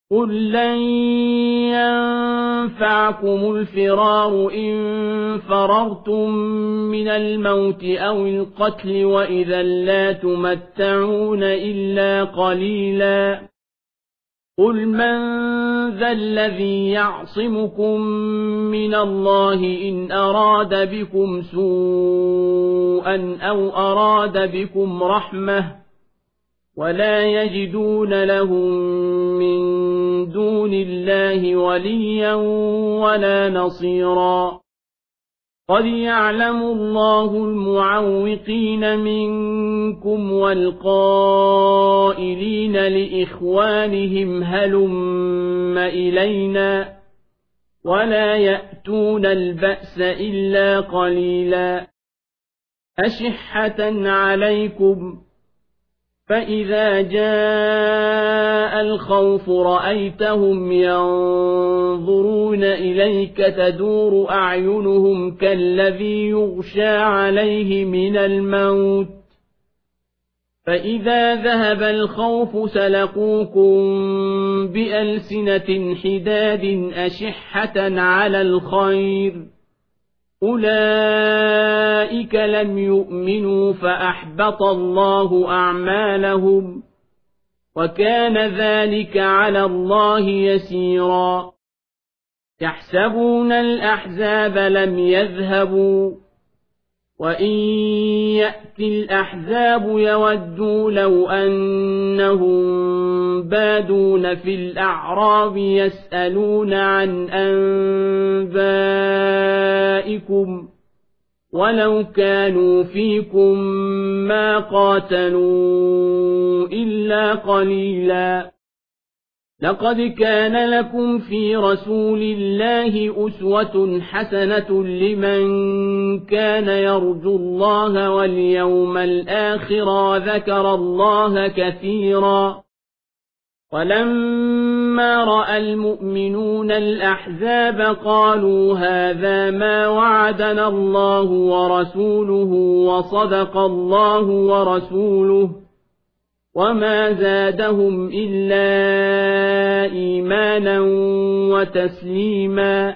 قل لن ينفعكم الفرار إن فررتم من الموت أو القتل وإذا لا تمتعون إلا قليلا قل من ذا الذي يعصمكم من الله إن أراد بكم سوءا أو أراد بكم رحمة ولا يجدون لهم من دون الله وليا ولا نصيرا قد يعلم الله المعوقين منكم والقائلين لإخوانهم هلم إلينا ولا يأتون البأس إلا قليلا أشحة عليكم فإذا جاء الخوف رأيتهم ينظرون إليك تدور أعينهم كالذي يغشى عليه من الموت فإذا ذهب الخوف سلقوكم بألسنة حداد أشحة على الخير أولئك لم يؤمنوا فأحبط الله أعمالهم وكان ذلك على الله يسيرا يحسبون الأحزاب لم يذهبوا وإن يأتي الأحزاب يودوا لو أنهم بادون في الأعراب يسألون عن أنبائكم ولو كانوا فيكم ما قاتلوا إلا قليلا لقد كان لكم في رسول الله أسوة حسنة لمن كان يرجو الله واليوم الآخر وذكر الله كثيرا ولما رأى المؤمنون الأحزاب قالوا هذا ما وعدنا الله ورسوله وصدق الله ورسوله وما زادهم إلا إيمانا وتسليما